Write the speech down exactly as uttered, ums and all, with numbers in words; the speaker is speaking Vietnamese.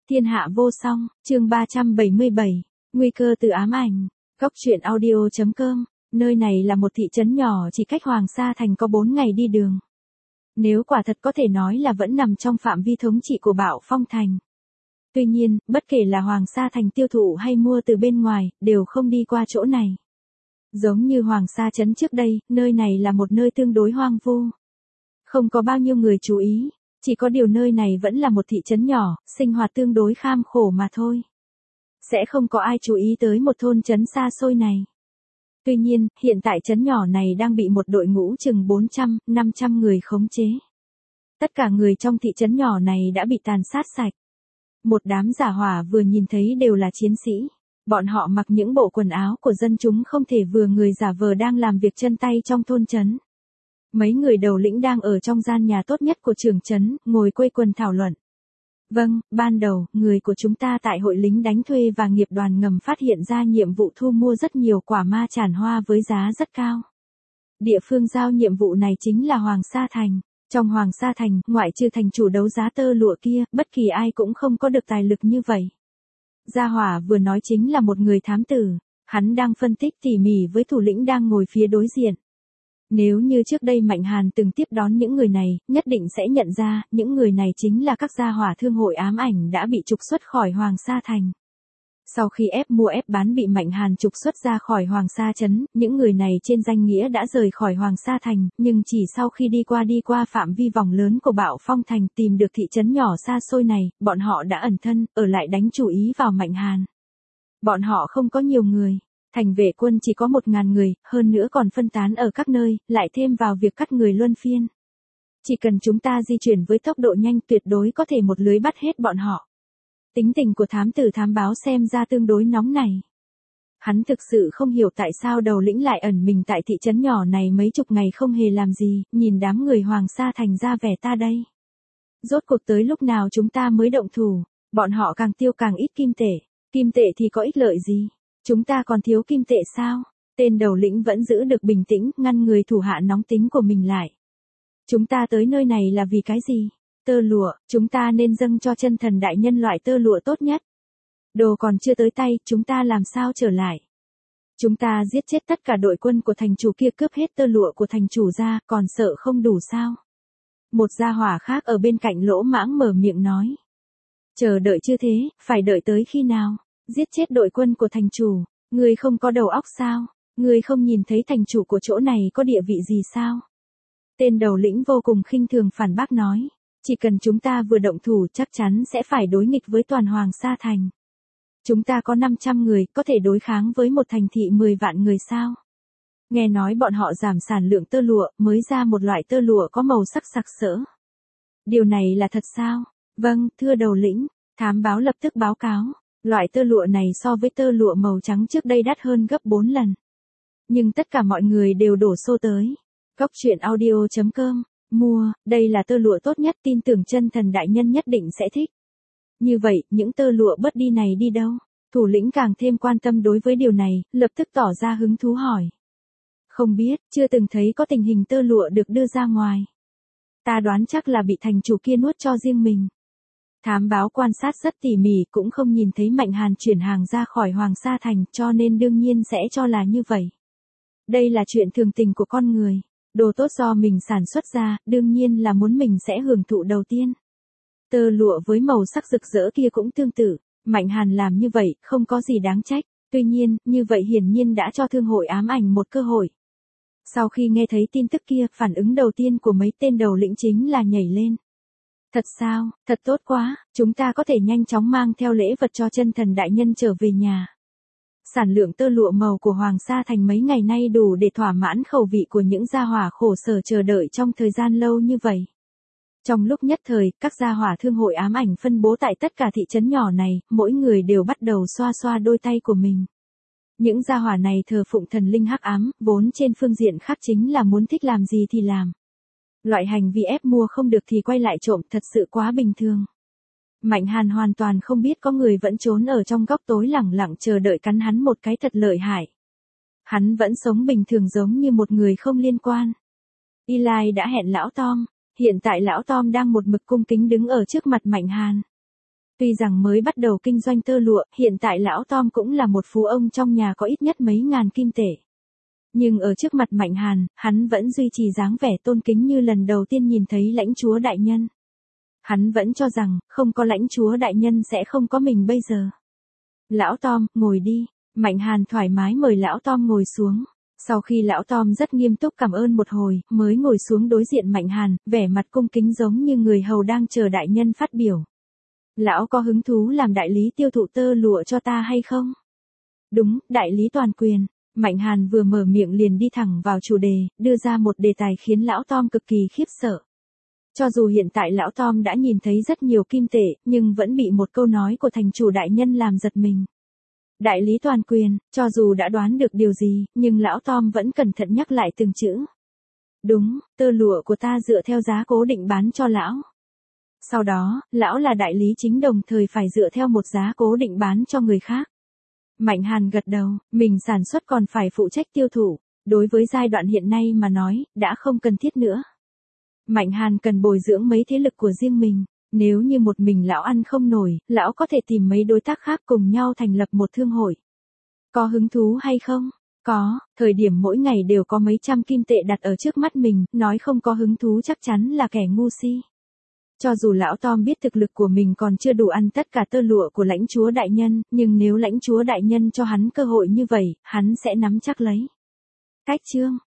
Thiên hạ vô song, chương ba trăm bảy mươi bảy, nguy cơ từ ám ảnh. Góc truyện audio chấm com, nơi này là một thị trấn nhỏ chỉ cách Hoàng Sa Thành có bốn ngày đi đường. Nếu quả thật có thể nói là vẫn nằm trong phạm vi thống trị của Bạo Phong Thành. Tuy nhiên, bất kể là Hoàng Sa Thành tiêu thụ hay mua từ bên ngoài, đều không đi qua chỗ này. Giống như Hoàng Sa trấn trước đây, nơi này là một nơi tương đối hoang vu. Không có bao nhiêu người chú ý. Chỉ có điều nơi này vẫn là một thị trấn nhỏ, sinh hoạt tương đối kham khổ mà thôi. Sẽ không có ai chú ý tới một thôn trấn xa xôi này. Tuy nhiên, hiện tại trấn nhỏ này đang bị một đội ngũ chừng bốn trăm, năm trăm người khống chế. Tất cả người trong thị trấn nhỏ này đã bị tàn sát sạch. Một đám giả hỏa vừa nhìn thấy đều là chiến sĩ. Bọn họ mặc những bộ quần áo của dân chúng không thể vừa người giả vờ đang làm việc chân tay trong thôn trấn. Mấy người đầu lĩnh đang ở trong gian nhà tốt nhất của trưởng trấn, ngồi quây quần thảo luận. Vâng, ban đầu, người của chúng ta tại hội lính đánh thuê và nghiệp đoàn ngầm phát hiện ra nhiệm vụ thu mua rất nhiều quả ma tràn hoa với giá rất cao. Địa phương giao nhiệm vụ này chính là Hoàng Sa Thành. Trong Hoàng Sa Thành, ngoại trừ thành chủ đấu giá tơ lụa kia, bất kỳ ai cũng không có được tài lực như vậy. Gia Hỏa vừa nói chính là một người thám tử, hắn đang phân tích tỉ mỉ với thủ lĩnh đang ngồi phía đối diện. Nếu như trước đây Mạnh Hàn từng tiếp đón những người này, nhất định sẽ nhận ra, những người này chính là các gia hỏa thương hội ám ảnh đã bị trục xuất khỏi Hoàng Sa Thành. Sau khi ép mua ép bán bị Mạnh Hàn trục xuất ra khỏi Hoàng Sa trấn, những người này trên danh nghĩa đã rời khỏi Hoàng Sa Thành, nhưng chỉ sau khi đi qua đi qua phạm vi vòng lớn của Bạo Phong Thành tìm được thị trấn nhỏ xa xôi này, bọn họ đã ẩn thân, ở lại đánh chủ ý vào Mạnh Hàn. Bọn họ không có nhiều người. Thành vệ quân chỉ có một ngàn người, hơn nữa còn phân tán ở các nơi, lại thêm vào việc cắt người luân phiên. Chỉ cần chúng ta di chuyển với tốc độ nhanh tuyệt đối có thể một lưới bắt hết bọn họ. Tính tình của thám tử thám báo xem ra tương đối nóng này. Hắn thực sự không hiểu tại sao đầu lĩnh lại ẩn mình tại thị trấn nhỏ này mấy chục ngày không hề làm gì, nhìn đám người Hoàng Sa Thành ra vẻ ta đây. Rốt cuộc tới lúc nào chúng ta mới động thủ, bọn họ càng tiêu càng ít kim tệ, kim tệ thì có ích lợi gì? Chúng ta còn thiếu kim tệ sao? Tên đầu lĩnh vẫn giữ được bình tĩnh, ngăn người thủ hạ nóng tính của mình lại. Chúng ta tới nơi này là vì cái gì? Tơ lụa, chúng ta nên dâng cho chân thần đại nhân loại tơ lụa tốt nhất. Đồ còn chưa tới tay, chúng ta làm sao trở lại? Chúng ta giết chết tất cả đội quân của thành chủ kia cướp hết tơ lụa của thành chủ ra, còn sợ không đủ sao? Một gia hỏa khác ở bên cạnh lỗ mãng mở miệng nói. Chờ đợi chưa thế, phải đợi tới khi nào? Giết chết đội quân của thành chủ, người không có đầu óc sao? Người không nhìn thấy thành chủ của chỗ này có địa vị gì sao? Tên đầu lĩnh vô cùng khinh thường phản bác nói, chỉ cần chúng ta vừa động thủ chắc chắn sẽ phải đối nghịch với toàn Hoàng Sa Thành. Chúng ta có năm trăm người, có thể đối kháng với một thành thị mười vạn người sao? Nghe nói bọn họ giảm sản lượng tơ lụa, mới ra một loại tơ lụa có màu sắc sặc sỡ. Điều này là thật sao? Vâng, thưa đầu lĩnh, thám báo lập tức báo cáo. Loại tơ lụa này so với tơ lụa màu trắng trước đây đắt hơn gấp bốn lần. Nhưng tất cả mọi người đều đổ xô tới. Góc truyện audio chấm com, mua, đây là tơ lụa tốt nhất, tin tưởng chân thần đại nhân nhất định sẽ thích. Như vậy, những tơ lụa bớt đi này đi đâu? Thủ lĩnh càng thêm quan tâm đối với điều này, lập tức tỏ ra hứng thú hỏi. Không biết, chưa từng thấy có tình hình tơ lụa được đưa ra ngoài. Ta đoán chắc là bị thành chủ kia nuốt cho riêng mình. Thám báo quan sát rất tỉ mỉ cũng không nhìn thấy Mạnh Hàn chuyển hàng ra khỏi Hoàng Sa Thành cho nên đương nhiên sẽ cho là như vậy. Đây là chuyện thường tình của con người. Đồ tốt do mình sản xuất ra, đương nhiên là muốn mình sẽ hưởng thụ đầu tiên. Tơ lụa với màu sắc rực rỡ kia cũng tương tự. Mạnh Hàn làm như vậy không có gì đáng trách. Tuy nhiên, như vậy hiển nhiên đã cho thương hội ám ảnh một cơ hội. Sau khi nghe thấy tin tức kia, phản ứng đầu tiên của mấy tên đầu lĩnh chính là nhảy lên. Thật sao, thật tốt quá, chúng ta có thể nhanh chóng mang theo lễ vật cho chân thần đại nhân trở về nhà. Sản lượng tơ lụa màu của Hoàng Sa Thành mấy ngày nay đủ để thỏa mãn khẩu vị của những gia hỏa khổ sở chờ đợi trong thời gian lâu như vậy. Trong lúc nhất thời, các gia hỏa thương hội ám ảnh phân bố tại tất cả thị trấn nhỏ này, mỗi người đều bắt đầu xoa xoa đôi tay của mình. Những gia hỏa này thờ phụng thần linh hắc ám, vốn trên phương diện khác chính là muốn thích làm gì thì làm. Loại hành vi ép mua không được thì quay lại trộm thật sự quá bình thường. Mạnh Hàn hoàn toàn không biết có người vẫn trốn ở trong góc tối lẳng lặng chờ đợi cắn hắn một cái thật lợi hại. Hắn vẫn sống bình thường giống như một người không liên quan. Eli đã hẹn lão Tom, hiện tại lão Tom đang một mực cung kính đứng ở trước mặt Mạnh Hàn. Tuy rằng mới bắt đầu kinh doanh tơ lụa, hiện tại lão Tom cũng là một phú ông trong nhà có ít nhất mấy ngàn kim tệ. Nhưng ở trước mặt Mạnh Hàn, hắn vẫn duy trì dáng vẻ tôn kính như lần đầu tiên nhìn thấy lãnh chúa đại nhân. Hắn vẫn cho rằng, không có lãnh chúa đại nhân sẽ không có mình bây giờ. Lão Tom, ngồi đi. Mạnh Hàn thoải mái mời lão Tom ngồi xuống. Sau khi lão Tom rất nghiêm túc cảm ơn một hồi, mới ngồi xuống đối diện Mạnh Hàn, vẻ mặt cung kính giống như người hầu đang chờ đại nhân phát biểu. Lão có hứng thú làm đại lý tiêu thụ tơ lụa cho ta hay không? Đúng, đại lý toàn quyền. Mạnh Hàn vừa mở miệng liền đi thẳng vào chủ đề, đưa ra một đề tài khiến lão Tom cực kỳ khiếp sợ. Cho dù hiện tại lão Tom đã nhìn thấy rất nhiều kim tệ, nhưng vẫn bị một câu nói của thành chủ đại nhân làm giật mình. Đại lý toàn quyền, cho dù đã đoán được điều gì, nhưng lão Tom vẫn cẩn thận nhắc lại từng chữ. Đúng, tơ lụa của ta dựa theo giá cố định bán cho lão. Sau đó, lão là đại lý chính đồng thời phải dựa theo một giá cố định bán cho người khác. Mạnh Hàn gật đầu, mình sản xuất còn phải phụ trách tiêu thụ, đối với giai đoạn hiện nay mà nói, đã không cần thiết nữa. Mạnh Hàn cần bồi dưỡng mấy thế lực của riêng mình, nếu như một mình lão ăn không nổi, lão có thể tìm mấy đối tác khác cùng nhau thành lập một thương hội. Có hứng thú hay không? Có, thời điểm mỗi ngày đều có mấy trăm kim tệ đặt ở trước mắt mình, nói không có hứng thú chắc chắn là kẻ ngu si. Cho dù lão Tom biết thực lực của mình còn chưa đủ ăn tất cả tơ lụa của lãnh chúa đại nhân, nhưng nếu lãnh chúa đại nhân cho hắn cơ hội như vậy, hắn sẽ nắm chắc lấy. Cách chương